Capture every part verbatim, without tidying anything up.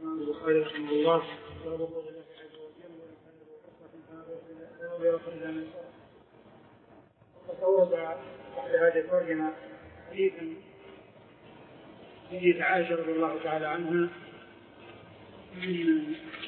الإمام البخاري رحمه الله وتورد بعد هذه الترجمة حديثا حديث عائشة رضي الله تعالى عنها من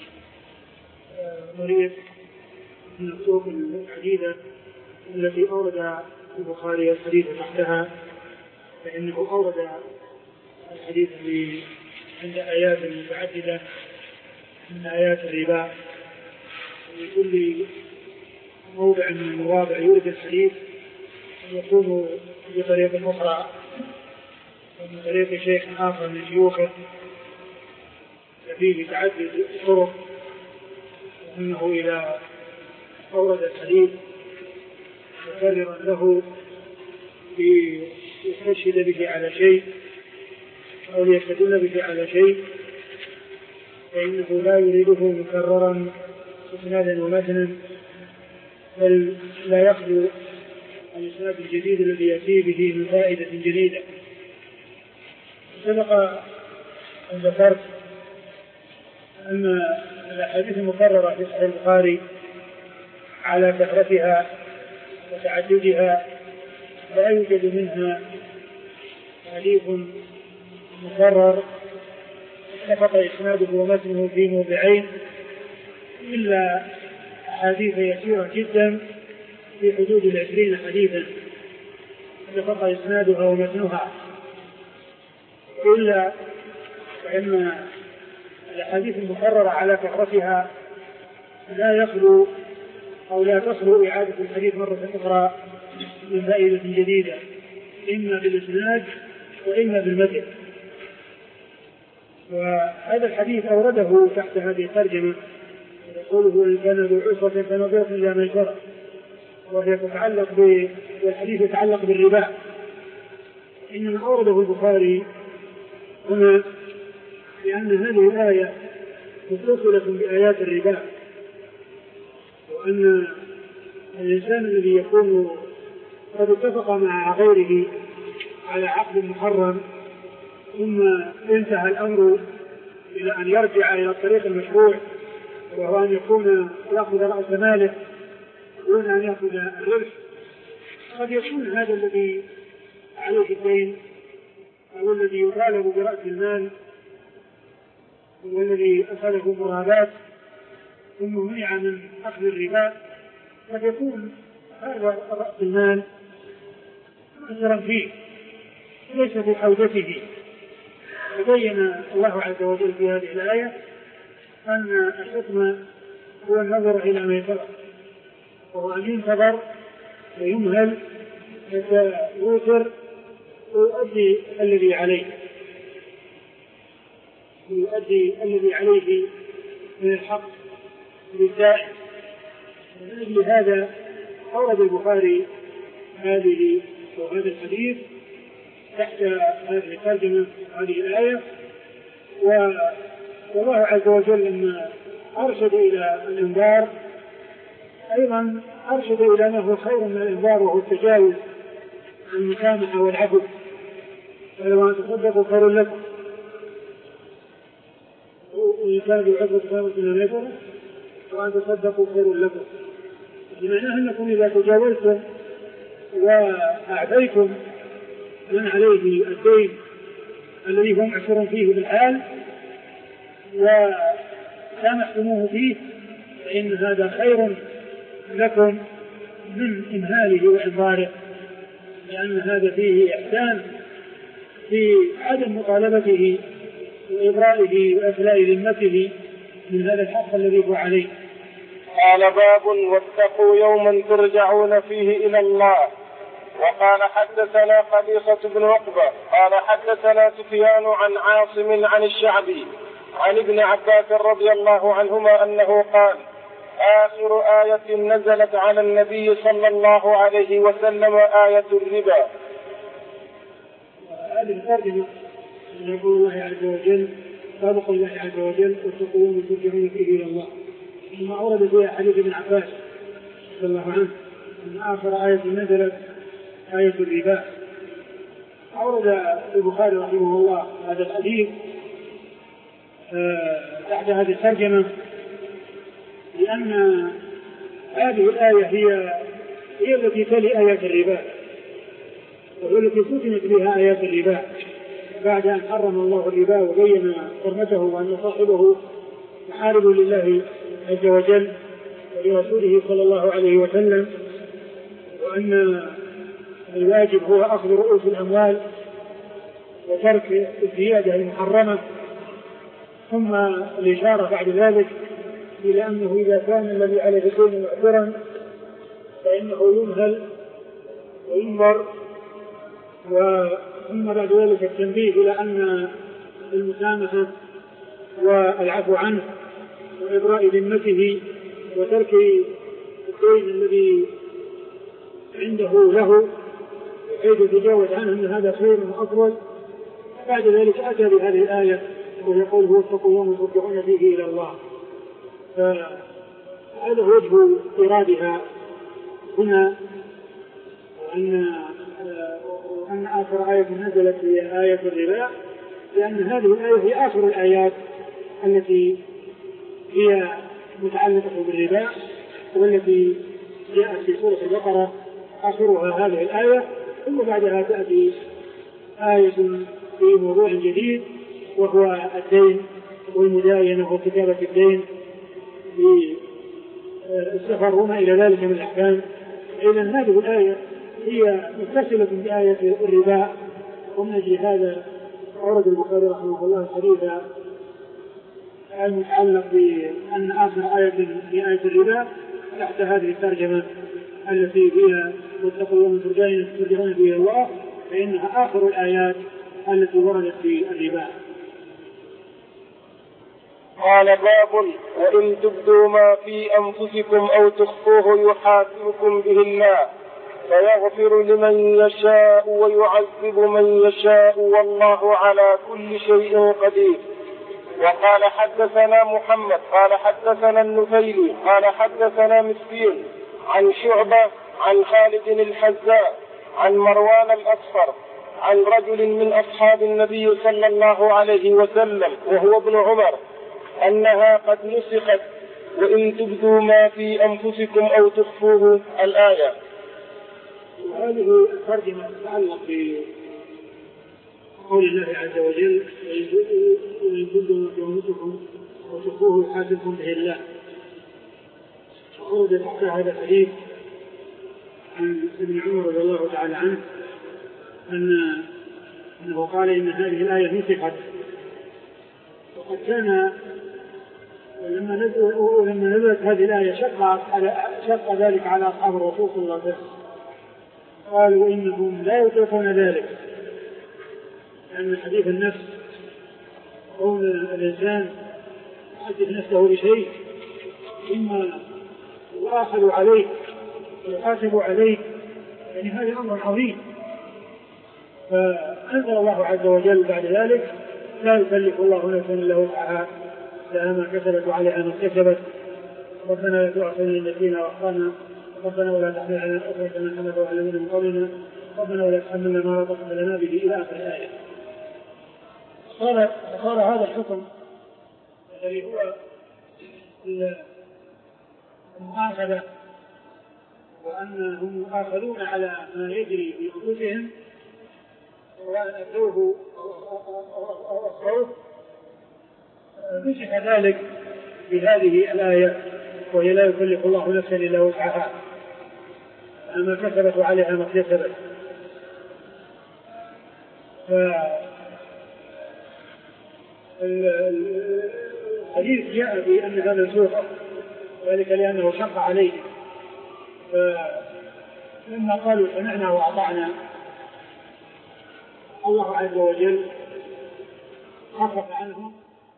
مريض من الطرق العديدة التي أورد البخاري الحديث تحتها، فإنه أورد الحديث عند آيات متعددة من آيات الربا، وفي كل موضع من المواضع يورد الحديث يكون بطريقة أخرى ومن طريق شيخ آخر من شيوخه فيه تعدد طرق، وأنه إذا أورد الحديث مكررا له ليستشهد به على شيء أو ليستدل به على شيء فإنه لا يريده مكررا إسنادا ومتنا، بل لا يخلو الإسناد الجديد الذي يأتي به من فائدة جديدة. سبق أن ذكرت أن الأحاديث المكررة في صحيح البخاري على كثرتها وتعددها لا يوجد منها حديث مكرر اتفق إسناده ومتنه في موضعين، إلا أحاديث يسيرة جدا في حدود العشرين حديثا اتفق إسنادها ومتنها، إلا فإن الأحاديث المكررة على كثرتها لا يخلو أو لا تصل إعادة الحديث مرة أخرى من فائدة جديدة، إما بالإسناد وإما بالمتن. وهذا الحديث أورده تحت هذه الترجمة يقوله إن كان ذو عسرة فنظرة إلى ميسرة، وهي تتعلق ب... والحديث يتعلق بالربا، إنما أورده البخاري هنا لأن هذه الآية متصلة بآيات الربا، وأن الإنسان الذي يكون قد اتفق مع غيره على عقد محرم ثم انتهى الأمر إلى أن يرجع إلى الطريق المشروع، وهو أن يكون يأخذ رأس ماله دون أن يأخذ الربح، قد يكون هذا الذي عليه الدين أو الذي يطالب برأس المال والذي أخذه مرابات ثم منع من أخذ الربا، قد يكون هذا رأس المال أثرا فيه ليس في حوزته. وبين الله عز وجل في هذه الآية أن الحكم هو النظر إلى ما يفرق، وهو أن ينتظر ويمهل حتى يوتر ويؤدي الذي عليه ويؤدي الذي عليه من الحق للدائم. من أجل هذا أورد البخاري هذه وهذا الحديث تحت هذه الترجمة هذه الآية. والله عز وجل لما أرشد إلى الإنذار أيضا أرشد إلى ما هو خير من الإنذار، وهو التجاوز المسامحة والعفو، فلو أن تصدقوا خير لكم ويكاد العفو خير من النفر وأن تصدقوا خير لكم، بمعنى أنكم إذا تجاوزتم وأعطيتم من عليه الدين الذي هم عشر فيه بالحال وسامحتموه فيه فإن هذا خير لكم من إمهاله وإنظاره، لأن هذا فيه إحسان في عدم مطالبته وإبرائه وإفلاء ذمته من هذا الحق الذي هو عليه. قال باب واتقوا يوما ترجعون فيه إلى الله. وقال حدثنا قبيصة بن عقبة قال حدثنا سفيان عن عاصم عن الشعبي عن ابن عباس رضي الله عنهما أنه قال آخر آية نزلت على النبي صلى الله عليه وسلم آية الربا. هذه الترجمة يقول الله عز وجل سابق الله عز وجل واتقوا يوما ترجعون فيه إلى الله، ثم أورد فيها حديث ابن عباس رضي الله عنه أن آخر آية نزلت آية الربا. أورد البخاري رحمه الله هذا الحديث بعد هذه الترجمة، لأن هذه الآية هي هي التي تلي آيات الربا، وهي التي ختمت بها آيات الربا بعد أن حرم الله الربا وبين حرمته وأن صاحبه محارب لله عز وجل ولرسوله صلى الله عليه وسلم، وأن الواجب هو أخذ رؤوس الأموال وترك الزيادة المحرمة. ثم الإشارة بعد ذلك إلى أنه إذا كان الذي عليه الدين معذرا فإنه يمهل وينظر، ثم بعد ذلك التنبيه إلى أن المسامحة والعفو عنه وإبراء ذمته وترك الدين الذي عنده له بحيث يتجاوز عنه أن هذا خير وأفضل. بعد ذلك أتى بهذه الآية ويقول هو اتقوا يوما ترجعون فيه إلى الله. فهذا وجه إرادها هنا، وأن أن آخر آية نزلت هي آية الربا، لأن هذه الآية هي آخر الآيات التي هي متعلقة بالربا، والتي جاءت في سورة البقرة آخرها هذه الآية، ثم بعدها تأتي آية في موضوع جديد وهو الدين والمداينة وكتابة الدين بالسفر وما إلى ذلك من الأحكام. إذن هذه الآية هي متصلة بآية الربا، ومن أجل هذا أورد البخاري رحمه الله الحديث المتعلق بأن آخر آية في آية الربا تحت هذه الترجمة التي فيها واتقوا يوما ترجعون فيه إلى الله، فإنها آخر الآيات التي وردت في الربا. قال باب وإن تبدوا ما في أنفسكم أو تخفوه يحاسبكم به الله فيغفر لمن يشاء ويعذب من يشاء والله على كل شيء قدير. وقال حدثنا محمد قال حدثنا النفيلي قال حدثنا مسكين عن شعبة عن خالد الحذاء عن مروان الأصفر عن رجل من أصحاب النبي صلى الله عليه وسلم وهو ابن عمر أنها قد نسخت وإن تبدوا ما في أنفسكم أو تخفوه الآية. وهذه الترجمة تتعلق بقول الله عز وجل وإن تبدوا ما في أنفسكم أو تخفوه يحاسبكم به الله. ورد تحت هذا الحديث عن ابن عمر رضي الله تعالى عنه أن أنه قال إن هذه الآية نسخت، وقد كان لما نزلت هذه الآية شق, شق ذلك على أصحاب الرسول صلى الله عليه وسلم، قالوا إنهم لا يطيقون ذلك، لأن حديث النفس كون الإنسان يحدث نفسه بشيء ثم يؤاخذ عليه ويحاسب عليه، يعني هذا أمر عظيم. فأنزل الله عز وجل بعد ذلك لا يكلف الله نفسا إلا وسعها لها ما كسبت وعليها ما اكتسبت، ربنا لا تؤاخذنا إن نسينا وأخطأنا، ربنا ولا تحمل علينا إصرا كما حمله على الذين من قبلنا، ربنا ولا تحملنا ما لا طاقة لنا به إلى آخر الآية. صار هذا الحكم الذي هو المؤاخذة وأنهم مؤاخذون على ما يجري في أنفسهم سواء أتوه أو أخروه، نسخ ذلك بهذه الآية وهي لا يكلف الله نفسا إلا وسعها ما كسبت وعليها ما اكتسبت. فالحديث جاء بأن هذا منسوخ ذلك لأنه شق عليه، فلما قالوا سمعنا وأطعنا الله عز وجل خفف عنهم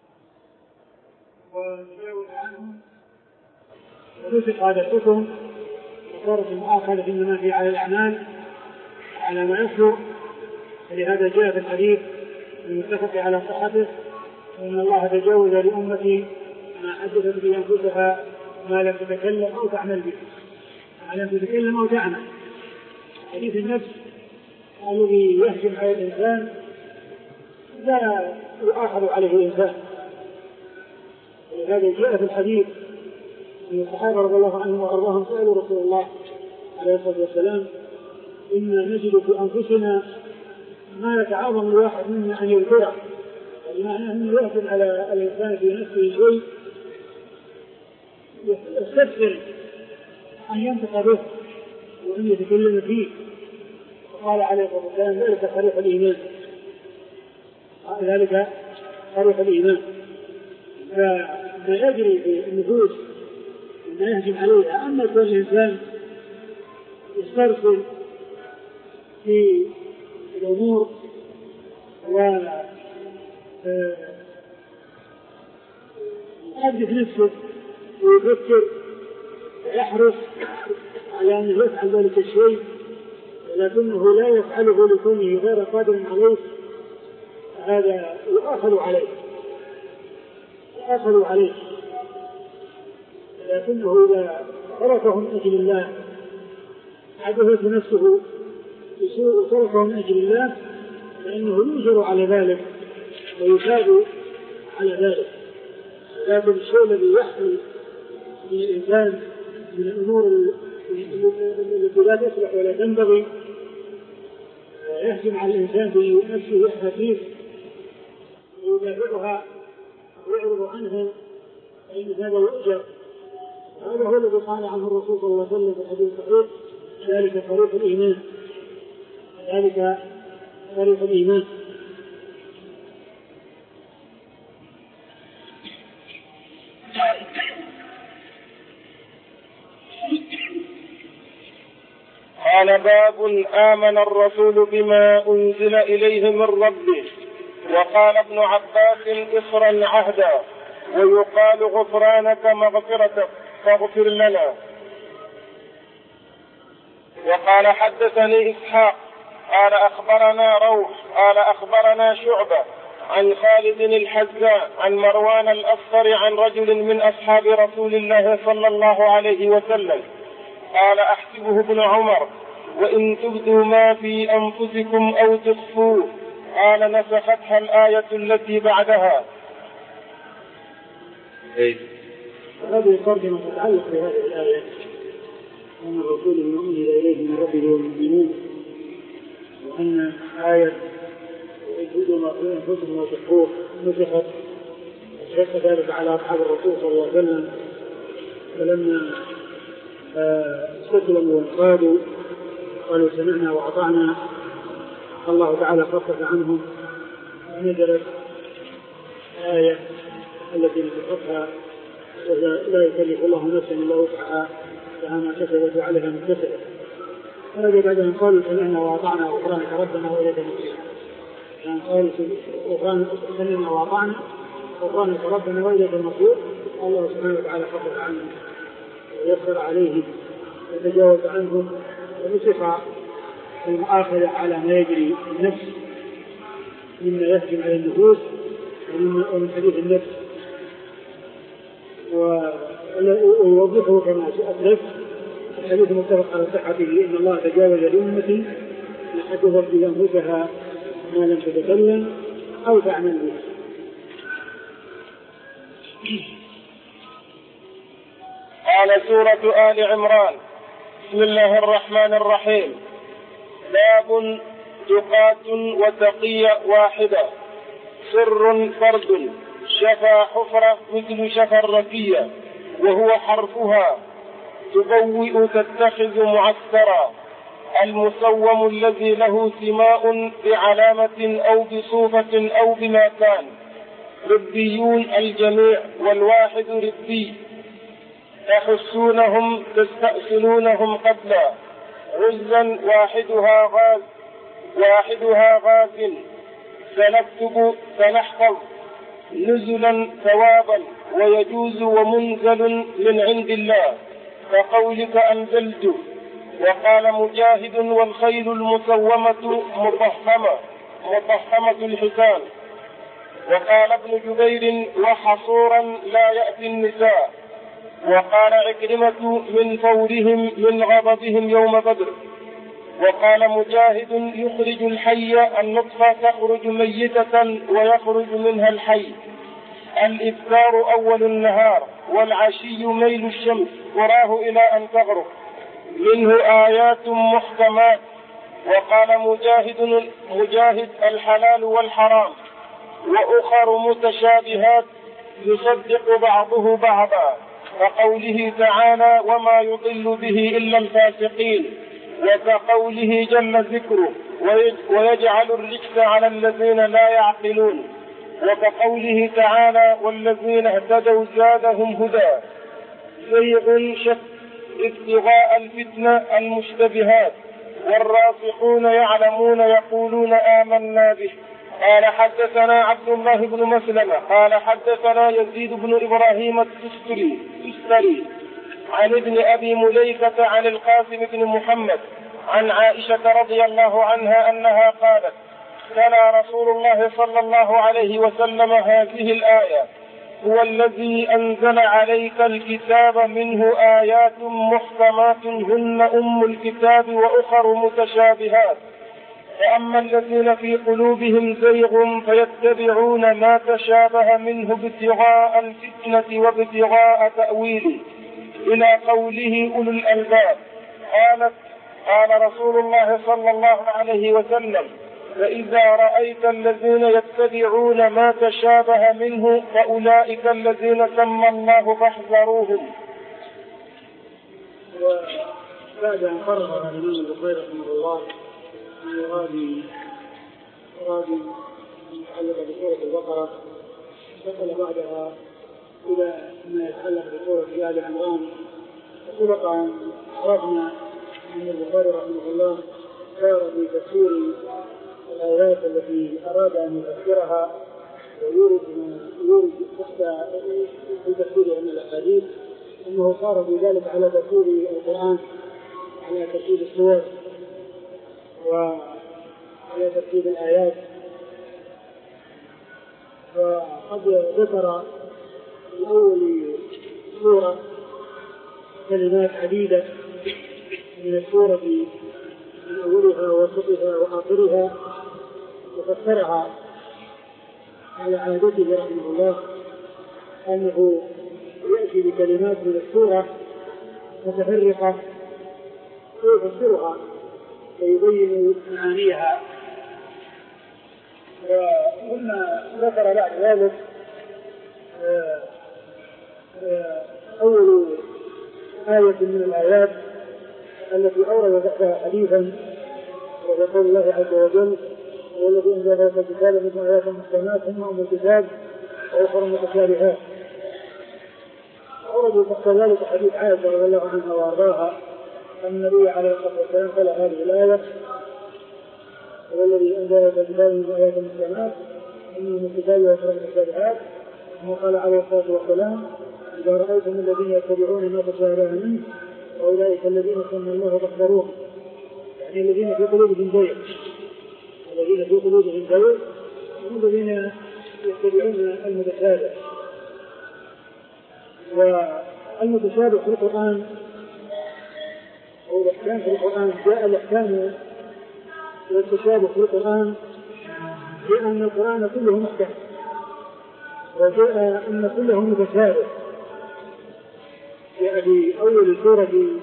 وتجاوز عنهم ونسخ هذا الحكم وصارت المؤاخذة إنما في على الأعمال على ما يصدر. لهذا جاء في الحديث المتفق على صحته أن الله تجاوز لأمتي ما حدثت به أنفسها ما لم تتكلم أو تعمل به، ما لم تتكلم أو تعمل. حديث النفس الذي يهجم على الإنسان لا يؤاخذ عليه الإنسان، هذا جاء في الحديث أن الصحابة رضي الله عنهم وأرضاهم سألوا رسول الله عليه الصلاة والسلام: إنا نجد في أنفسنا ما يتعاظم الواحد منا أن يذكره، بمعنى أنه يأخذ على الإنسان في نفسه شيء يستكثر أن ينطق به وأن يتكلم فيه. فقال عليه الصلاة والسلام: ذلك صريح الإيمان، ذلك صريح الإيمان. فما يجري في النفوس ما يهجم عليها. أما كل إنسان يسترسل في الأمور ويحدث نفسه ويفكر ويحرص على أن يفعل ذلك الشيء لكنه لا يفعله لكونه غير قادر عليه، هذا يؤاخذ عليه يؤاخذ عليه لكنه إذا تركه من أجل الله، حدثت نفسه بسوء تركه من أجل الله، فإنه يجر على ذلك ويثاب على ذلك. لكن الشيء الذي يحمل من الإنسان من الأمور التي لا تصلح ولا تنبغي يهجم على الإنسان بنفسه الخفيف ويدافعها ويعرض عنها، فإن هذا يؤجر. هذا هو الذي قال عنه الرسول صلى الله عليه وسلم في الحديث الصحيح: ذلك صريح الإيمان، ذلك صريح الإيمان. قال: باب آمن الرسول بما أنزل إليه من ربه. وقال ابن عباس: إصرا عهدا، ويقال غفرانك مغفرتك فاغفر لنا. وقال: حدثني إسحاق قال أخبرنا روح قال أخبرنا شعبة عن خالد الحذاء عن مروان الأصفر عن رجل من أصحاب رسول الله صلى الله عليه وسلم قال: أحسبه ابن عمر: وإن تبدوا ما في أنفسكم أو تخفوه قال: نسختها الآية التي بعدها. هذه الترجمة تتعلق بهذه الآية: أن الرسول بما أنزل إليه من ربه والمؤمنون، وأن آية وإن تبدوا ما في أنفسكم أو تخفوه نسخت، وشق ذلك على أصحاب الرسول صلى الله عليه وسلم. فلما استسلموا وانقادوا قالوا سمعنا وأطعنا، الله تعالى خفف عنهم ونزلت آية التي نسختها: لا يكلف الله نفسا إلا وسعها لها ما كسبت وعليها ما اكتسبت. هذا بعد أن قالوا سمعنا وأطعنا غفرانك ربنا وإليك المصير. يعني قالوا سمعنا وأطعنا غفرانك ربنا وإليك المصير، الله سبحانه وتعالى خفف عنهم ويسر عليهم وتجاوز عنهم، ونسخ المؤاخذة على ما يجري النفس مما يهجم على النفوس ومن حديث النفس، ويوضحه كما أسلف الحديث متفق على صحته: إن الله تجاوز لأمتي لحدثت بأنفسها ما لم تتكلم أو تعمل به. قال: سورة آل عمران. بسم الله الرحمن الرحيم. باب تقاة وتقية واحدة، سر فرد، شفا حفرة مثل شفا الركية وهو حرفها، تبوئ تتخذ معسكرا، المسوم الذي له سماء بعلامة أو بصوفة أو بما كان، ربيون الجميع والواحد ربي، تحسونهم تستأصلونهم قبلا، غزا واحدها غاز واحدها غاز، سنكتب سنحفظ، نزلا ثوابا، ويجوز ومنزل من عند الله كقولك أنزلت. وقال مجاهد: والخيل المسومة مطهمة مطهمة الحسان. وقال ابن جبير: وحصورا لا يأتي النساء. وقال عكرمة: من فورهم من غضبهم يوم بدر. وقال مجاهد: يخرج الحي النطفة تخرج ميتة ويخرج منها الحي، الإبكار أول النهار والعشي ميل الشمس وراه إلى أن تغرب، منه آيات محكمات. وقال مجاهد, مجاهد الحلال والحرام، وأخر متشابهات يصدق بعضه بعضا، كقوله تعالى وما يضل به إلا الفاسقين، وكقوله جل ذكره ويجعل الرجس على الذين لا يعقلون، وكقوله تعالى والذين اهتدوا زادهم هدى. زيغ شك ابتغاء الفتنة المشتبهات، والراسخون يعلمون يقولون آمنا به. قال حدثنا عبد الله بن مسلمة قال حدثنا يزيد بن إبراهيم التستري عن ابن أبي مليكة عن القاسم بن محمد عن عائشة رضي الله عنها أنها قالت تلا رسول الله صلى الله عليه وسلم هذه الآية هو الذي أنزل عليك الكتاب منه آيات محكمات هن أم الكتاب وأخر متشابهات، فأما الذين في قلوبهم زيغ فيتبعون ما تشابه منه ابتغاء الفتنة وابتغاء تأويله، إلى قوله أولو الألباب. قالت قال رسول الله صلى الله عليه وسلم فإذا رأيت الذين يتبعون ما تشابه منه فأولئك الذين سمى الله فاحذروهم. وبعد أن قرر الإمام البخاري رحمه الله في مراد مراد يتعلق بسورة البقرة، دخل بعدها إلى ما يتعلق بسورة آل عمران. سبق أن عرفنا أن البخاري رحمه الله سار في تفسير الآيات التي أراد أن يفسرها ويورد يورد في تفسيرها من الأحاديث، أنه صار في ذلك على تفسير القرآن، على تفسير السور وعلى تفسير الآيات. وقد ذكر في أول سورة كلمات عديدة من السورة من أولها ووسطها وآخرها، وفسرها على عادته رحمه الله أنه يأتي بكلمات من السورة متفرقة ويفسرها ويبين معانيها. وثم ذكر بعد ذلك أول آية من الآيات التي أورد ذكرها حديثا، ويقول الله عز وجل والذي أنزل هذا الكتاب من آيات محكمات هن أم الكتاب وأخر متشابهات. أورد ذلك حديث عائشة رضي الله عنها وأرضاها أن النبي عليه الصلاة والسلام قال هذه الآية والذي أنزل هذا الكتاب من آيات محكمات هن أم الكتاب وأخر متشابهات. وقال عليه الصلاة والسلام إذا رأيتم الذين يتبعون ما تشابه منه وأولئك الذين سمى الله فاحذروهم، يعني الذين في قلوبهم زيغ، الذين في قلوبهم زيغ هم الذين يتبعون المتشابه. والمتشابه في القرآن أو الأحكام في القرآن جاء الأحكام والتشابه في القرآن بأن القرآن كله محكم، وجاء أن كله متشابه. جاء في أول السورة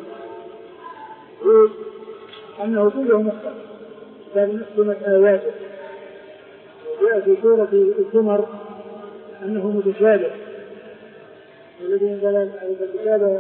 يقول أنه كله محكم كان محكمت آياته، وجاء في سورة الزمر أنه متشابه والذي أنزل عليك الكتاب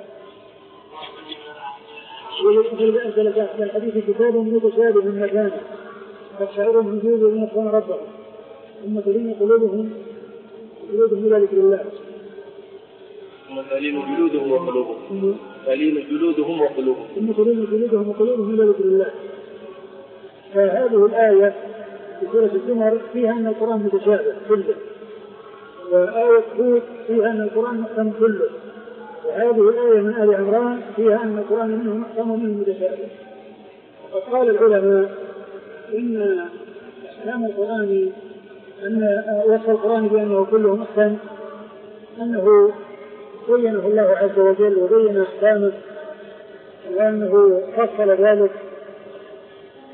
والذي أنزل في الحديث كتاب متشابه من مكانه فاشعرهم من جلود الذين يخشون ربهم ثم تلين قلوبهم قلوبهم إلى ذكر الله ثم تلين جلودهم وقلوبهم تلين جلودهم وقلوبهم ثم تلين جلودهم وقلوبهم إلى ذكر الله. فهذه الآية في سورة الزمر فيها أن القرآن متشابه كله، وآية هود فيها أن القرآن محكم كله، وهذه الآية من آل عمران فيها أن القرآن منه محكم ومنه متشابه. وقد قال العلماء إن أحكام القرآن أن وصف القرآن بأنه كله محكم أنه بينه الله عز وجل وبين أحكامه وأنه فصل ذلك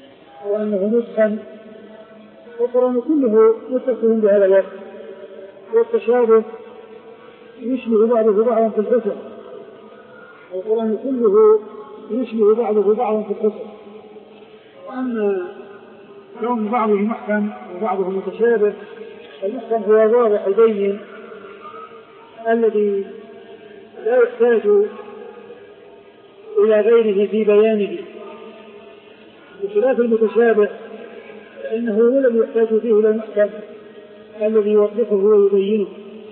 وأنه نسخا، والقرآن كله متصل بهذا الوصف والتشابه يشبه بعضه بعضا في الحسن، القرآن كله يشبه بعضه بعضا في الحسن. وأما كون بعضه محكم وبعضه متشابه، المحكم هو واضح البين الذي لا يحتاج إلى غيره في بيانه، بخلاف المتشابه فإنه هو الذي يحتاج فيه إلى المحكم الذي يوضحه ويبينه.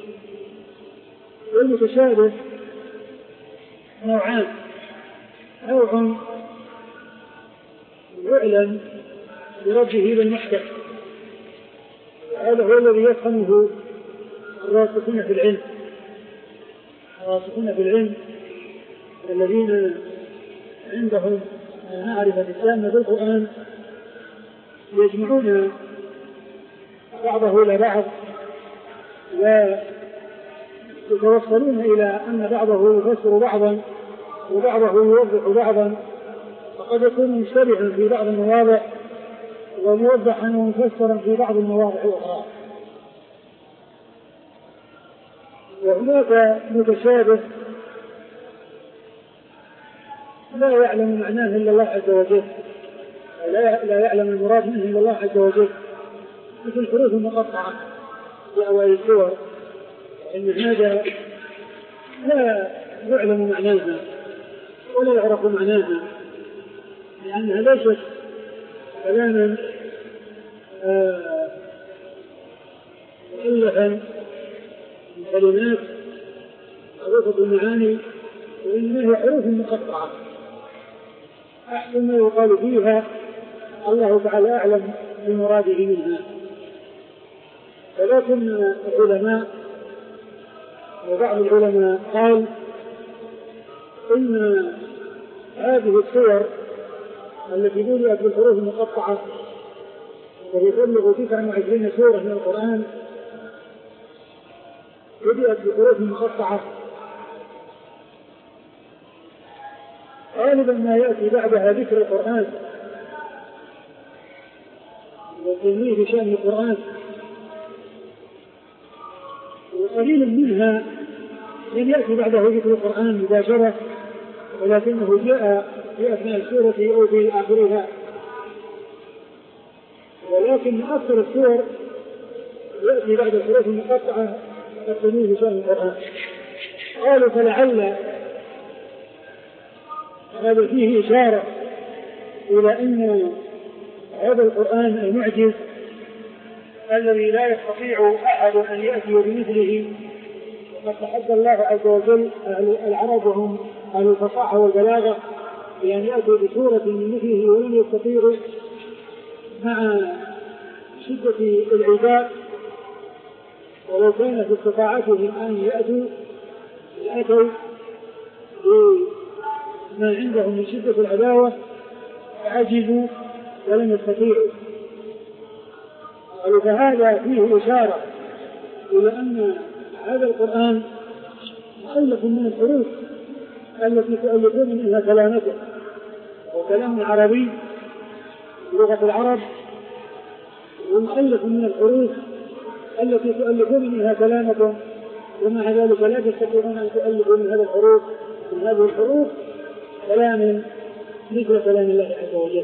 والمتشابه نوعان: نوع يعلم برده إلى المحكم، هذا هو الذي يفهمه الراسخون في العلم الراسخون في العلم الذين عندهم معرفة التامة بالقرآن، يجمعون بعضه إلى بعض ويتوصلون إلى أن بعضه يفسر بعضا وبعضه يوضح بعضا، فقد يكون مشتبها في بعض المواضع وموضحا ومفسرا في بعض المواضع الأخرى. وهناك متشابه لا يعلم معناه إلا الله عز وجل، لا, لا يعلم المراد منه إلا الله عز وجل، مثل الحروف المقطعة في أوائل السور، إن هذا لا يعلم معناها ولا يعرف معناها، لأنها ليست كلاما مؤلفا من كلمات معروفة المعاني، وإنما هي حروف مقطعة أحسن ما يقال فيها الله تعالى أعلم بمراده منها. ولكن العلماء وبعض العلماء قال إن هذه الصور التي بدأت بالحروف المقطعة وهي تبلغ تسعة وعشرين سورة من القرآن بدأت بالحروف المقطعة، غالبا ما يأتي بعدها ذكر القرآن والتنويه بشأن القرآن، وقليل منها لم يأتي بعده ذكر القرآن مباشرة، ولكنه جاء في أثناء السورة أو في آخرها. ولكن أكثر السور يأتي بعد الحروف المقطعة التنويه بشأن القرآن. قالوا فلعل هذا فيه إشارة إلى أن هذا القرآن المعجز الذي لا يستطيع أحد أن يأتي بمثله، وقد تحدى الله عز وجل العرب وهم أهل الفصاحة والبلاغة بأن يأتوا بسورة من مثله ولم يستطيعوا مع شدة العذاب، ولو كان في استطاعتهم أن يأتوا يأتوا بما عندهم من شدة العداوة عجزوا ولم يستطيعوا. قالوا فهذا فيه إشارة إلى أن هذا القرآن مؤلف من الحروف التي تؤلفون منها كلامته، وكلام عربي لغة العرب، ومؤلف من الحروف التي تؤلفون منها كلامكم، ومع ذلك لا تستطيعون أن تؤلفوا من هذه الحروف من هذه الحروف كلام مثل كلام الله عز وجل.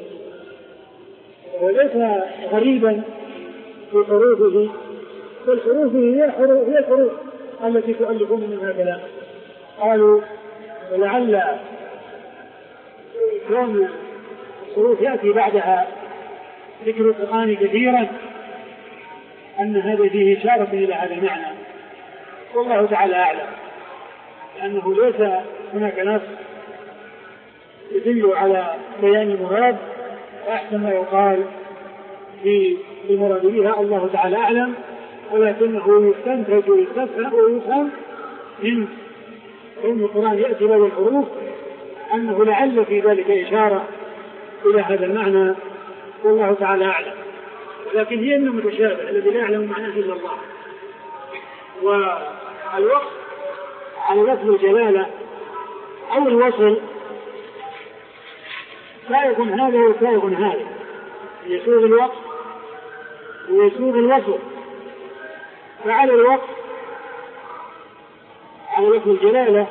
وليس غريبا في حروفه، فالحروف هي حروف هي الحروف التي تؤلفون منها كلام. قالوا ولعل كون الحروف يأتي بعدها ذكر القرآن كثيرا أن هذا فيه إشارة إلى هذا المعنى، والله تعالى أعلم، لأنه ليس هناك نص يدل على بيان المراد، وأحسن ما يقال في المراد بها الله تعالى أعلم، ولكنه يستنتج ويستفهم ويفهم من علم القرآن يأتي بعد الحروف أنه لعل في ذلك إشارة إلى هذا المعنى، والله تعالى أعلم. لكن هي من المتشابه الذي لا يعلم معناه إلا الله. والوقت على لفظ الجلالة أو الوصل لا يكون هذا ولا يكون هذا، يسوغ الوقت ويسوغ الوصل. فعلى الوقت على لفظ الجلالة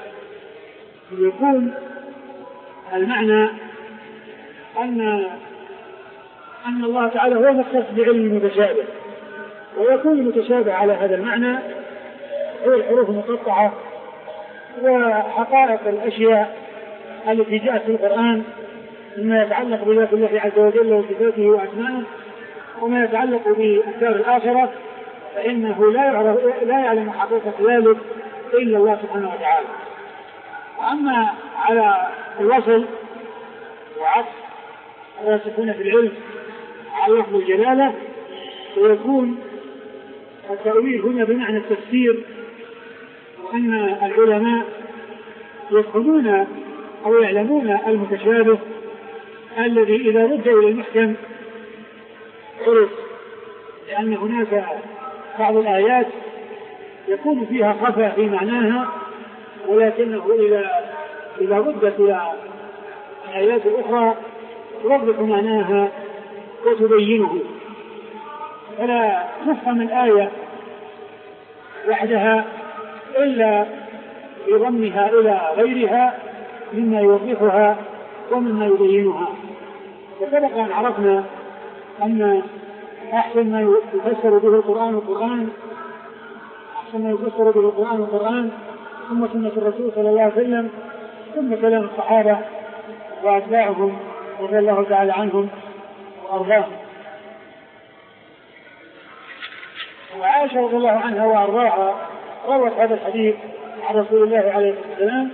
يكون المعنى أن أن الله تعالى هو مختص بعلم المتشابه، ويكون المتشابه على هذا المعنى هو الحروف المقطعة وحقائق الأشياء التي جاءت في القرآن مما يتعلق بذات الله عز وجل وصفاته وأسمائه، وما يتعلق بالدار الآخرة فإنه لا يعرف لا يعلم حقيقة ذلك إلا الله سبحانه وتعالى. وأما على الوصل وعطف الراسخون في العلم على لفظ الجلالة ويكون التأويل هنا بمعنى التفسير، وأن العلماء يفهمون أو يعلمون المتشابه الذي إذا رد إلى المحكم عرف، لأن هناك بعض الآيات يكون فيها خفا في معناها، ولكنه إذا إذا ردت إلى الآيات الأخرى توضح معناها وتبينه، فلا تفهم الآية وحدها إلا بضمها إلى غيرها مما يوضحها ومما يبينها. وسبق أن عرفنا أن أحسن ما يفسر به القرآن القرآن أحسن ما يفسر به القرآن القرآن ثم سنة الرسول صلى الله عليه وسلم ثم كلام الصحابة وأتباعهم رضي الله تعالى عنهم وأرضاهم. وعائشة رضي الله عنها وأرضاها روت هذا الحديث عن رسول الله عليه الصلاة والسلام،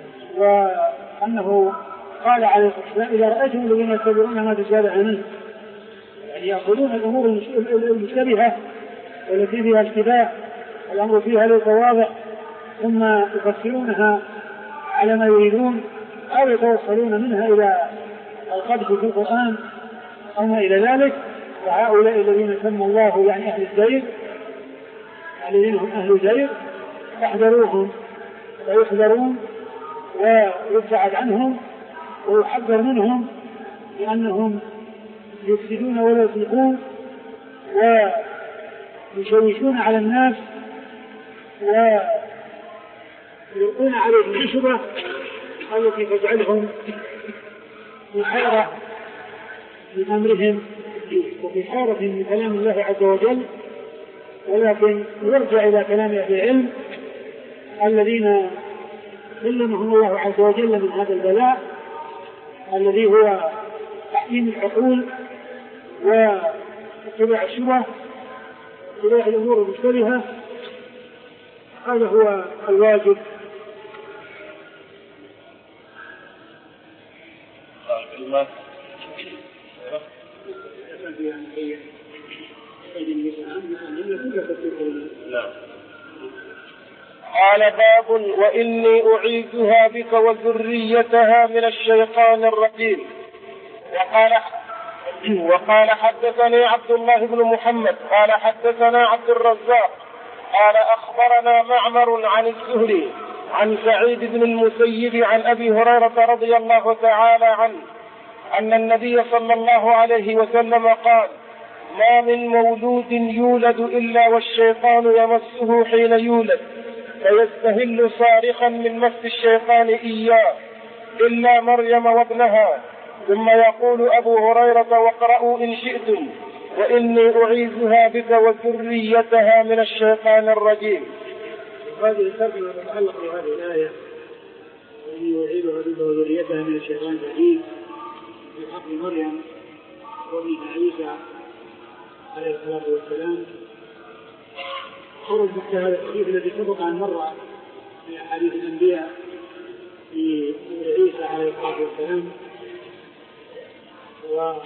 وأنه قال عليه الصلاة والسلام: إذا رأيتم الذين يتبعون ما تشابه منه، يعني يأخذون الأمور المشتبهة والتي فيها اشتباه الأمر فيها ليس واضح ثم يفسرونها على ما يريدون أو يتوصلون منها إلى القدح في القرآن أو ما إلى ذلك، فهؤلاء الذين سمى الله يعني أهل الزيغ الذين هم أهل الزيغ يحذروهم ويحذرون ويبتعد عنهم ويحذر منهم، لأنهم يفسدون ولا يصلحون ويشوشون على الناس ويلقون عليهم الشبه التي تجعلهم في حيرة من أمرهم وفي حيرة من كلام الله عز وجل. ولكن يرجع إلى كلام أهل العلم الذين سلمهم الله عز وجل من هذا البلاء الذي هو تحكيم العقول واتباع الشبه واتباع الأمور المشتبهة. هذا هو الواجب. قال: باب وإني أعيذها بك وذريتها من الشيطان الرجيم. وقال وقال حدثني عبد الله بن محمد قال حدثنا عبد الرزاق قال أخبرنا معمر عن الزهري عن سعيد بن المسيب عن أبي هريرة رضي الله تعالى عنه أن النبي صلى الله عليه وسلم قال: ما من مولود يولد إلا والشيطان يمسه حين يولد فيستهل صارخا من مس الشيطان إياه إلا مريم وابنها. ثم يقول أبو هريرة: واقرأوا إن شئتم وإني أعيذها بك وذريتها من الشيطان الرجيم. هذه الترجمة تتعلق بهذه الآية: وإني أعيذها بك وذريتها من الشيطان الرجيم في حق مريم وابنها عيسى عليه الصلاة والسلام. خرج مثل هذا الحديث الذي سبق أن مر في أحاديث الأنبياء في عيسى عليه الصلاة والسلام. وهذا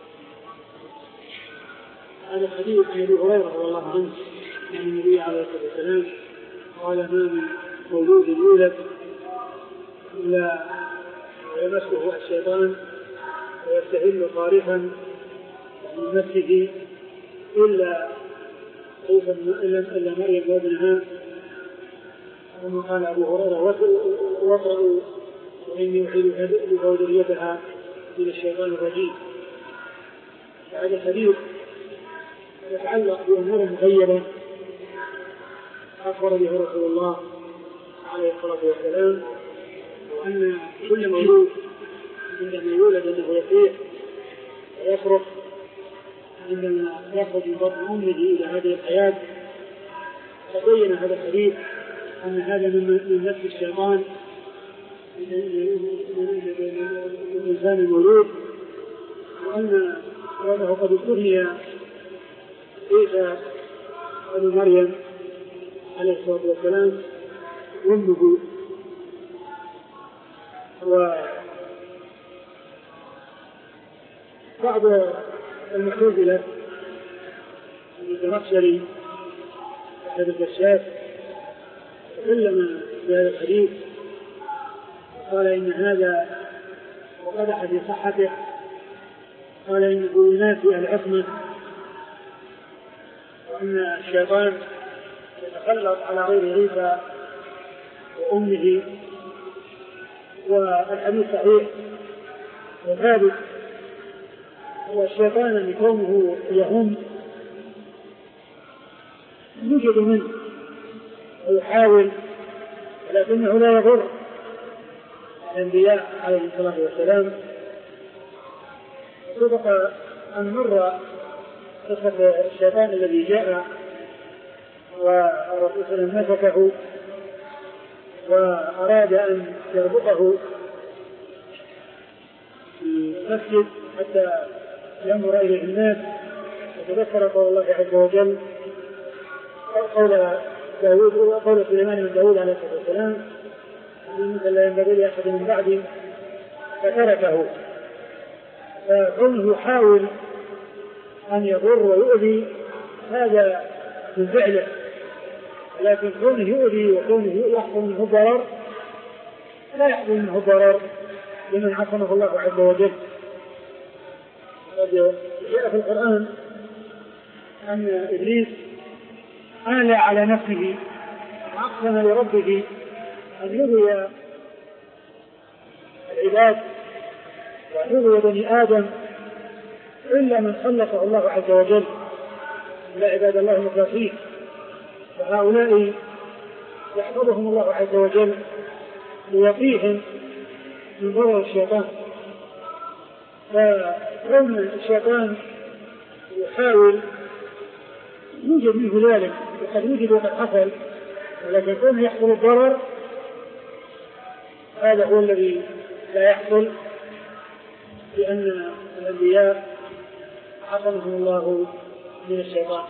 الحديث عن أبي هريرة رضي الله عنه أن النبي عليه الصلاة والسلام قال: ما من مولود يولد إلا ويمسه الشيطان ويستهل صارخا من مسه إلا إلا مريم وابنها. ثم قال أبو هريرة: واقرأوا وإني أعيذها بك وذريتها من الشيطان الرجيم. هذا الحديث يتعلق بأمور مغيبة أخبر بها رسول الله عليه الصلاة والسلام وأن كل مولود عندما يولد أنه يطيح ويصرخ عندما يخرج من بطن أمه إلى هذه الحياة. تبين هذا الحديث أن هذا من نفس الشيطان للإنسان المولود، وأن وأنه قد ابتلي عيسى ابن مريم عليه الصلاة والسلام وأمه. وبعض المعتزلة الزمخشري هذا الكشاف تكلم في هذا الحديث قال إن هذا وقدح في صحته، قال إنه ينافي العصمة، وأن الشيطان يتسلط على غير عيسى وأمه. والحديث صحيح وثابت، والشيطان لكونه يهم يوجد منه ويحاول، ولكنه لا يضر الأنبياء عليه الصلاة والسلام. سبق أن مر قصة الشيطان الذي جاء والرسول صلى الله عليه وسلم مسكه وأراد أن يربطه في المسجد حتى ينظر إليه الناس، وتذكر قول الله عز وجل قول داود قول سليمان بن داود عليه الصلاة والسلام إنك لا ينبغي لأحد من بعدي، فتركه. فكونه يحاول أن يضر ويؤذي هذا من فعله، لكن كونه يؤذي وكونه يحصل منه ضرر لا يحصل منه ضرر لمن عصمه الله عز وجل. جاء في القرآن أن إبليس آلى على نفسه وأقسم لربه أن يغوي العباد ويغوي بني آدم إلا من خلصه الله عز وجل، إلا عباد الله المخلصين، فهؤلاء يحفظهم الله عز وجل ليقيهم من ضرر الشيطان. فكون الشيطان يحاول يوجد منه ذلك وقد يوجد وقد حصل، ولكن كونه يحصل الضرر هذا هو الذي لا يحصل، لأن الأنبياء عصمهم الله من الشيطان.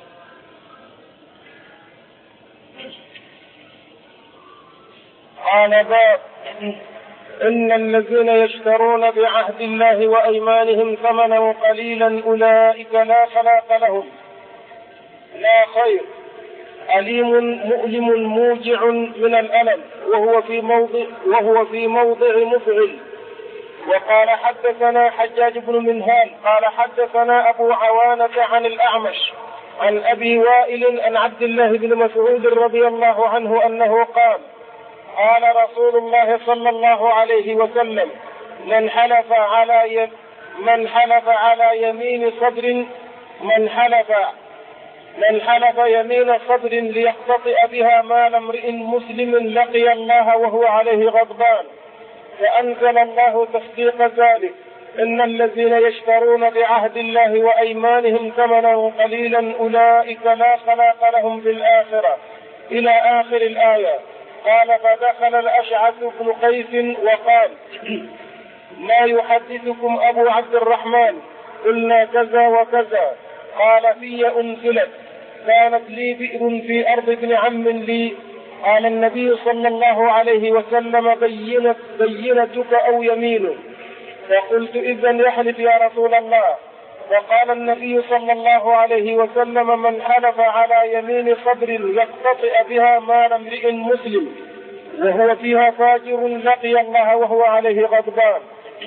قال باب إن الذين يشترون بعهد الله وأيمانهم ثمنا قليلا أولئك لا خلاق لهم لا خير، أليم مؤلم موجع من الألم وهو في موضع وهو في موضع مفعل. وقال حدثنا حجاج بن منهال قال حدثنا أبو عوانة عن الأعمش عن أبي وائل عن عبد الله بن مسعود رضي الله عنه أنه قال قال رسول الله صلى الله عليه وسلم من حلف على ي... من حلف على يمين صدر من حلف من حلف يمين صدر ليقتطع بها مال امرئ مسلم لقي الله وهو عليه غضبان، فأنزل الله تصديق ذلك إن الذين يشترون بعهد الله وأيمانهم ثمنا قليلا أولئك لا خلاق لهم في الآخرة إلى آخر الآية. قال فدخل الأشعث بن قيس وقال ما يحدثكم أبو عبد الرحمن؟ قلنا كذا وكذا. قال في أنزلت كانت لي بئر في أرض ابن عم لي. قال النبي صلى الله عليه وسلم بينت بينتك أو يمينك؟ فقلت إذن يحلف يا رسول الله. وقال النبي صلى الله عليه وسلم من حلف على يمين صدر يقتطع بها مال امرئ مسلم وهو فيها فاجر لقي الله وهو عليه غضبان.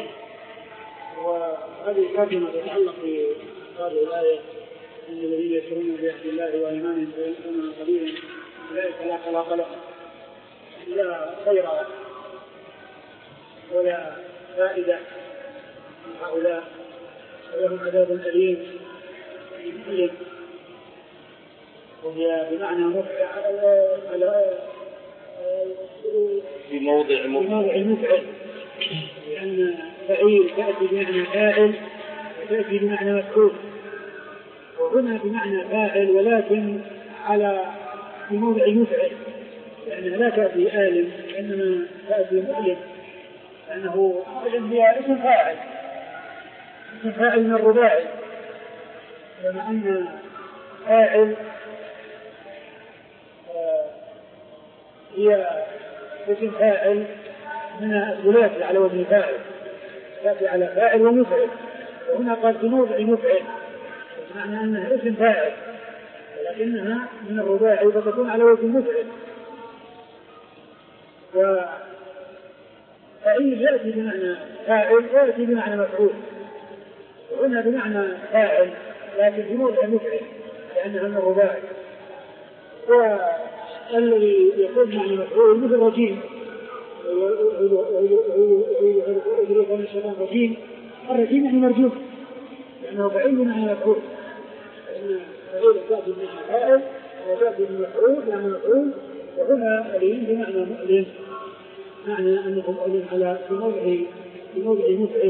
وهذه كلمة تتعلق بهذه الآية إن الذين يشترون بعهد الله وأيمانهم ثمنا قليلا أولئك لا خلاق لهم لا خير ولا فائدة من هؤلاء ولهم عذاب أليم وهي بمعنى مفعل في موضع المفعل، لأن فعيل تأتي بمعنى فاعل وتأتي بمعنى مفعول، وهنا بمعنى فاعل ولكن على في موضع المفعل، لأنها لا تأتي آلم إنما تأتي مؤلم، لأنه هي اسم فاعل اسم فاعل من الرباعي، لما أن فاعل هي اسم فاعل من الثلاثي على وزن فاعل، تأتي على فاعل ومفعل، وهنا قال في موضع مفعل، معنى أنها اسم فاعل ولكنها من الرباعي فتكون على وزن مفعل. وفعيل يأتي بمعنى فاعل ويأتي بمعنى مفعول، وهنا بمعنى فاعل لكن في موضع مفعل لأنها من الرباعي. والذي يكون معنى مفعول مثل رجيم، الرجيم الرجيم يعني مرجوم لأنه فعيل بمعنى مفعول، لأن فعيل تأتي بمعنى فاعل وتأتي بمفعول يعني مفعول، وهنا أليم بمعنى مؤلم، معنى أنه مؤلم على في موضع في موضع مفعل.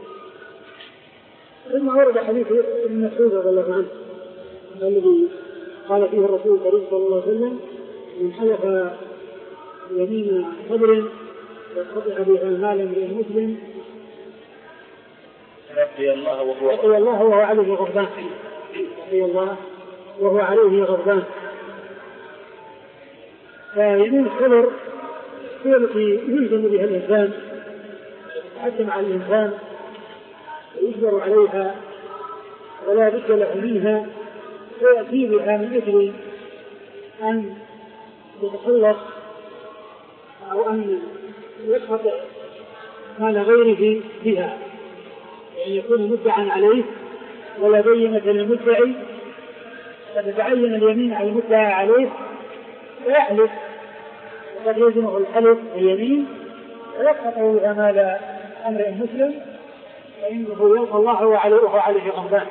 ثم ورد حديث ابن مسعود رضي الله عنه الذي قال فيه الرسول الكريم صلى الله عليه وسلم: من حلف يمين صبر يستطيع بها مالا من مسلم لقي الله وهو لقي الله وهو عليه غضبان لقي الله وهو عليه غضبان. فيمين الصبر هي التي يلزم بها الإنسان، يتحكم على الإنسان ويجبر عليها ولا بد له منها، فيأتي بها من أجل أن يتخلص أو أن يسقط مال غيره بها، يعني يكون مدعا عليه ولا بينة للمدعي، فتتعين اليمين على المدعى عليه فيحلف، وقد يلزمه الحلف واليمين ويسقط بها مال امرئ مسلم، فإنه يلقى الله وهو عليه غضبان.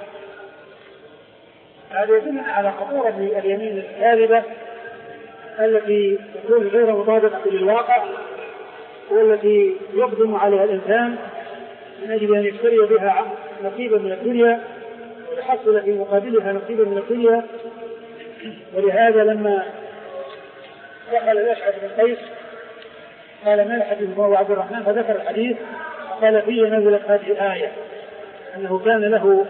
هذا يدل على خطورة اليمين الكاذبة التي تكون غير مطابقة للواقع، والتي يقدم عليها الإنسان من أجل أن يشتري بها نصيبا من الدنيا ويحصل في مقابلها نصيبا من الدنيا. ولهذا لما دخل الأشعث بن قيس قال: ما الحديث؟ هو عبد الرحمن، فذكر الحديث قال: فيه نزلت هذه الآية أنه كان له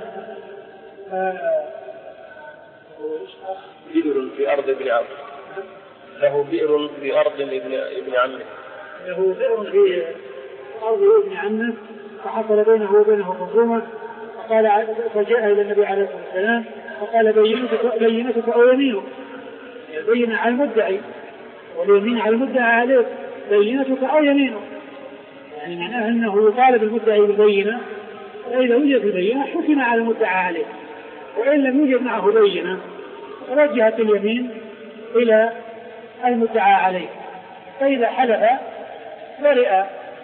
بئر في أرض ابن عمه، له بئر في أرض ابن عمه له بئر في أرض ابن عمه، فحصل بينه وبينه خصومة، فقال فجاء إلى النبي عليه الصلاة والسلام فقال: بينتك بينتك أو يمينك، يبين على المدعي واليمين على المدعى عليه، بينتك أو يمينك، يعني معناه أنه يطالب المدعي بالبينة، فإذا وجد البينة حكم على المدعى عليه، وإن لم يوجد معه بينة توجهت اليمين إلى المدعى عليه، فإذا حلف برئ.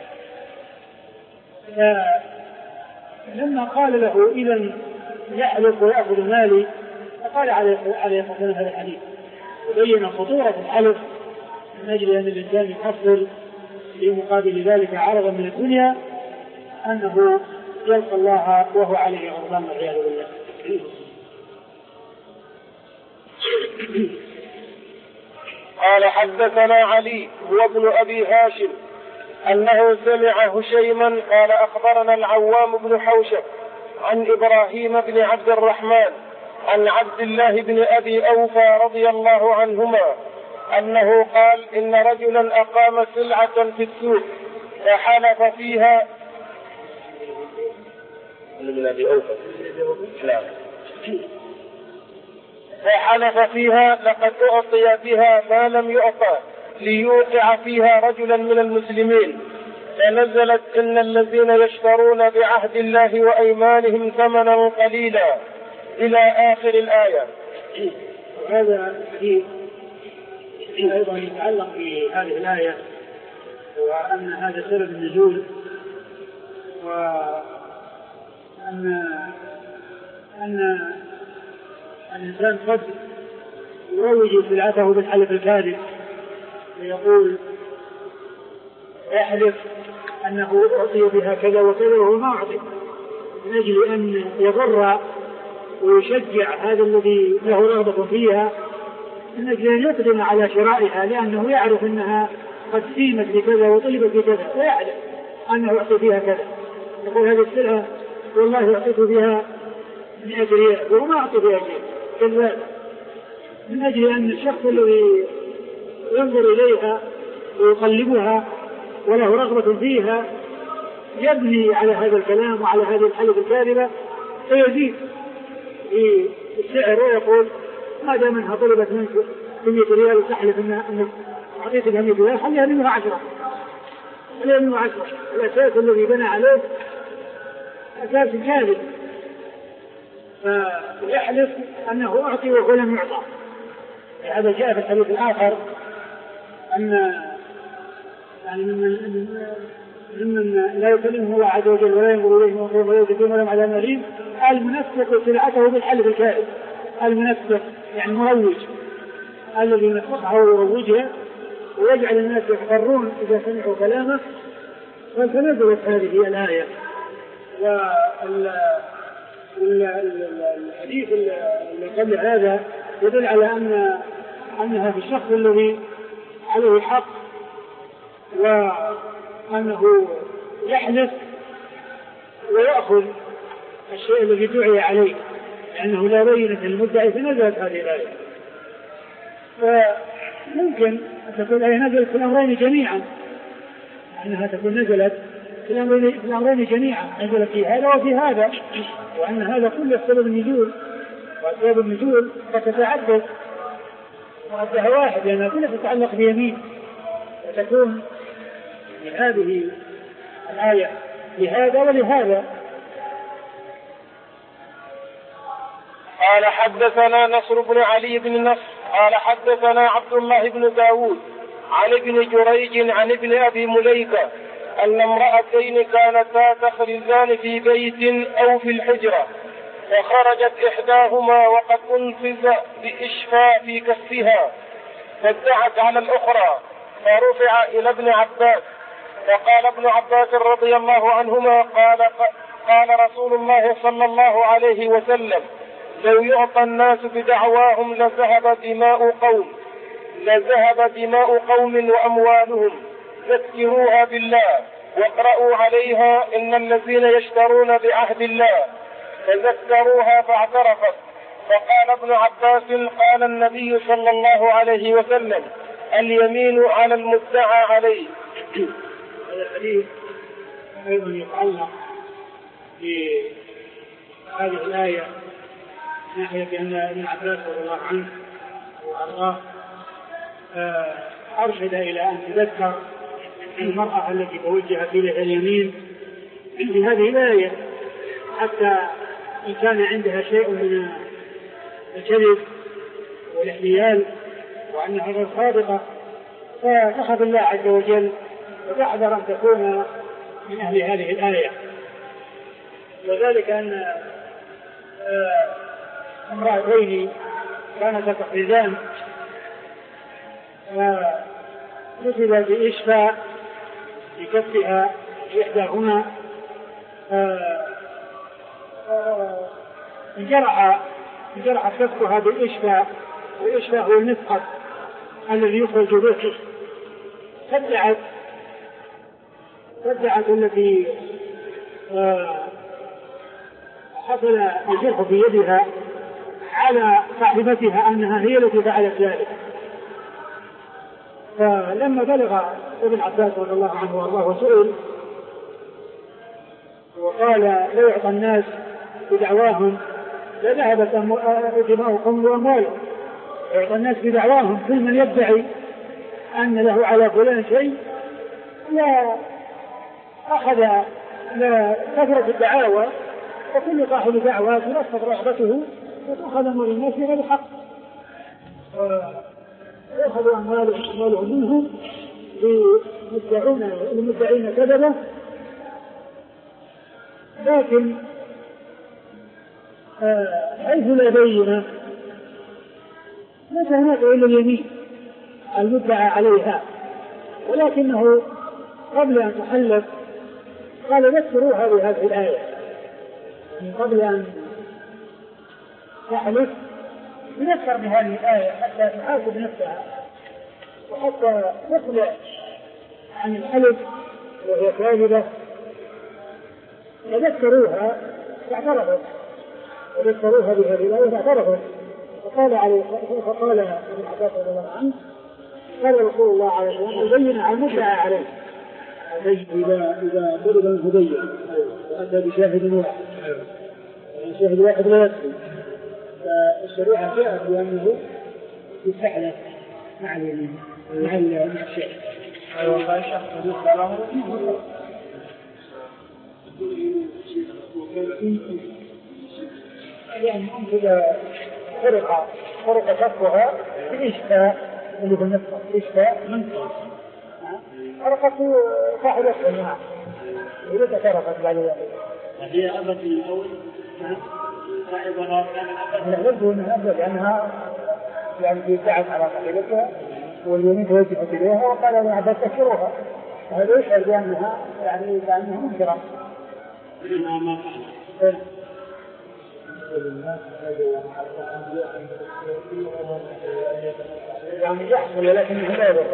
لما قال له: إذا يحلف ويأخذ مالي، فقال عليه الصلاة والسلام هذا الحديث، وبين خطورة الحلف من أجل أن الإنسان يحصل في مقابل ذلك عرضا من الدنيا أنه يلقى الله وهو عليه غضبان والعياذ بالله. قال: حدثنا علي هو ابن أبي هاشم أنه سمع هشيما قال: أخبرنا العوام بن حوشب عن إبراهيم بن عبد الرحمن عن عبد الله بن أبي أوفى رضي الله عنهما أنه قال: إن رجلا أقام سلعة في السوق فحلف فيها من أبي أوفى نعم فحلف فيها لقد أعطي بها ما لم يعطى ليوقع فيها رجلا من المسلمين، فنزلت: إن الذين يشترون بعهد الله وأيمانهم ثمنا قليلا إلى آخر الآية. وهذا الحديث أيضا يتعلق بهذه الآية، وأن هذا سبب النزول، وأن أن الإنسان قد يروج سلعته بالحلف الكاذب، ويقول يحلف أنه أعطي بها كذا وكذا وهو ما أعطي، من أجل أن يضر ويشجع هذا الذي له رغبة فيها من أجل أن يقدم على شرائها، لأنه يعرف أنها قد سيمت بكذا وطلبت بكذا ويعلم أنه أعطي فيها كذا، يقول هذه السلعة والله أعطيت فيها مئة ريال وهو ما أعطي فيها شيء كذلك، من أجل أن الشخص الذي ينظر إليها ويقلبها وله رغبة فيها يبني على هذا الكلام وعلى هذه الحلف الكاذبة فيزيد في السعر ويقول ما دام انها طلبت منك مئة ريال وتحلف انك اعطيت لها مئة ريال خليها منها عشرة خليها منها عشرة. الاساس الذي بنى عليه اساس كاذب، فيحلف انه اعطي وهو لم يعطى. هذا جاء في الحديث الاخر ان يعني ممن ممن لا يكلمه الله عز وجل ولا ينظر اليه ولا يزكيهم ولا على مريم المنسق سلعته بالحلف الكاذب. المنسق يعني مروج، الذي ينسقها ويروجها ويجعل الناس يحضرون اذا سمعوا كلامه. فنزلت هذه الايه. والحديث اللي قبل هذا يدل على ان انها في الشخص الذي عليه الحق وأنه يحلف ويأخذ الشيء الذي دعي عليه لأنه لا بينة للمدعي، فنزلت هذه الآية. فممكن أن تكون الآية نزلت في الأمرين جميعا، أنها تكون نزلت في الأمرين جميعا، نزلت في هذا وفي هذا، وأن هذا كله سبب النزول، وأسباب النزول فتتعدد وأدها واحد لأنها كلها تتعلق بيمين، وتكون لهذه الآية لهذا ولهذا. قال حدثنا نصر بن علي بن نصر قال حدثنا عبد الله بن داود عن ابن جريج عن ابن أبي مليكة أن امرأتين كانتا تخرجان في بيت أو في الحجرة، فخرجت إحداهما وقد أنفذ بإشفاء في كفها، فادعت على الأخرى، فرفع إلى ابن عباس، فقال ابن عباس رضي الله عنهما قال, قال رسول الله صلى الله عليه وسلم لو يعطى الناس بدعواهم لذهب دماء قوم لذهب دماء قوم وأموالهم، ذكروها بالله واقرأوا عليها إن الذين يشترون بعهد الله، فذكروها فاعترفت. فقال ابن عباس قال النبي صلى الله عليه وسلم اليمين على المدعى عليه. هذا الحديث أيضا يتعلق بهذه الآية من ناحية أن ابن عباس رضي الله عنه وأرضاه أرشد إلى أن تذكر المرأة التي توجهت إليها اليمين في هذه الآية، حتى إن كان عندها شيء من الكذب والاحتيال وأنها غير صادقة فتخاف الله عز وجل وتحذر أن تكون من أهل هذه الآية. وذلك أن امرأتين كانتا تخرجان فكتب بإشفاء في كفها إحداهما، انجرح انجرح كفها بالإشفاء، والإشفاء هو المسقط الذي يخرج به. فادعت فادعت التي حصل الجرح في يدها على صاحبتها أنها هي التي فعلت ذلك. فلما بلغ ابن عباس رضي الله عنه وارضاه وسئل وقال لا يعطى الناس بدعواهم لذهبت دماؤهم وأموالهم، يعطى الناس بدعواهم، كل من يدعي أن له على فلان شيء لا أخذ لا كثرة الدعاوى، وكل صاحب دعوى تنفذ رغبته وتأخذ أموال الناس بغير حق، ويأخذ أموالهم منهم للمدعين كذبة. لكن حيث لا بينة ليس هناك إلا اليمين المدعى عليها، ولكنه قبل أن تحلف قال ذكروها بهذه الآية، من قبل أن تحلف تذكر بهذه الآية حتى تحاسب نفسها وحتى تخلع عن الحلف وهي كاذبة. فذكروها فاعترفت وذكروها بهذه الآية فاعترفت. فقال عليه فقال ابن عباس رضي الله عنه قال رسول الله عليه وسلم البين على المدعى عليه، إذا إذا ضرب الهدية وأتى بشاهد واحد شاهد واحد لا يكفي، فالشريعة جاءت بأنه يستحلف مع اليمين مع الشاهد. أيوة يعني إذا فرق فرق كفها بالإشفاء اللي في النصف الإشفاء من فرقت صاحبة الماء إذا تفرقت بعد ذلك هي أبت الأول صاحبها كان أبت أنها أبت لأنها يعني تعب على صاحبتها واليمين توجهت إليها وقال أنا عبت تكفرها، هذا يشعر بأنها يعني بأنها منكرة منها ما فعل. يعني يحصل ولكنه لا يضر.